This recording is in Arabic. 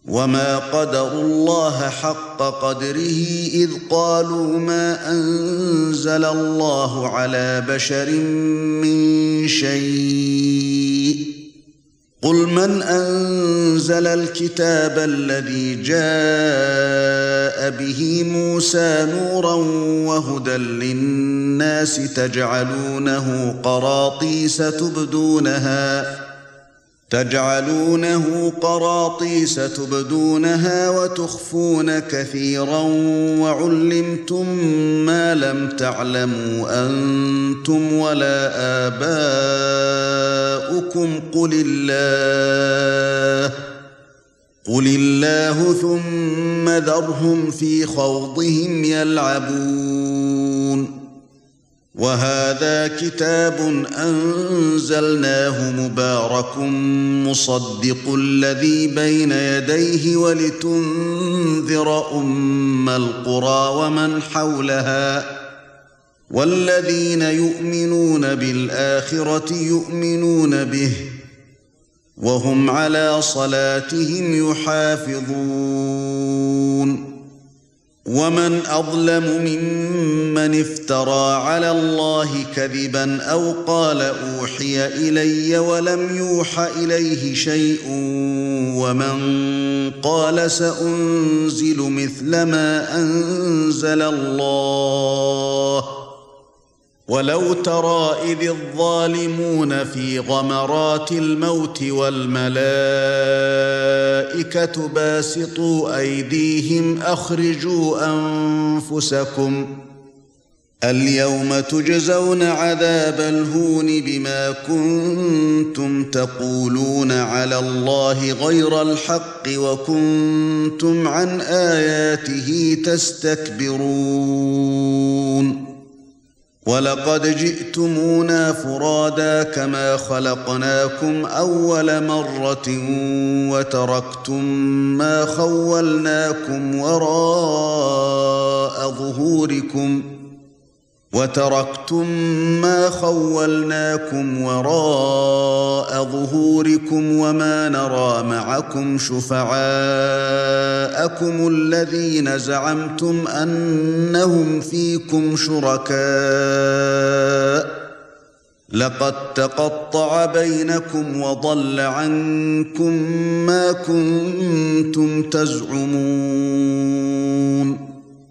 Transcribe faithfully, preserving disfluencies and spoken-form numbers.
وما قدروا الله حق قدره إذ قالوا ما أنزل الله على بشر من شيء قل من أنزل الكتاب الذي جاء به موسى نورا وهدى للناس تجعلونه قراطيس تبدونها تجعلونه قراطيس تبدونها وتخفون كثيرا وعلمتم ما لم تعلموا أنتم ولا آباؤكم قل الله قل الله ثم ذرهم في خوضهم يلعبون وهذا كتاب أنزلناه مبارك مصدق الذي بين يديه ولتنذر أم القرى ومن حولها والذين يؤمنون بالآخرة يؤمنون به وهم على صلاتهم يحافظون ومن أظلم ممن افترى على الله كذبا أو قال أوحي إلي ولم يوح إليه شيء ومن قال سأنزل مثل ما أنزل الله ولو ترى إذ الظالمون في غمرات الموت والملائكة باسطوا أيديهم أخرجوا أنفسكم اليوم تجزون عذاب الهون بما كنتم تقولون على الله غير الحق وكنتم عن آياته تستكبرون ولقد جئتمونا فرادا كما خلقناكم أول مرة وتركتم ما خولناكم وراء ظهوركم وتركتم ما خولناكم وراء ظهوركم وما نرى معكم شفعاءكم الذين زعمتم أنهم فيكم شركاء لقد تقطع بينكم وضل عنكم ما كنتم تزعمون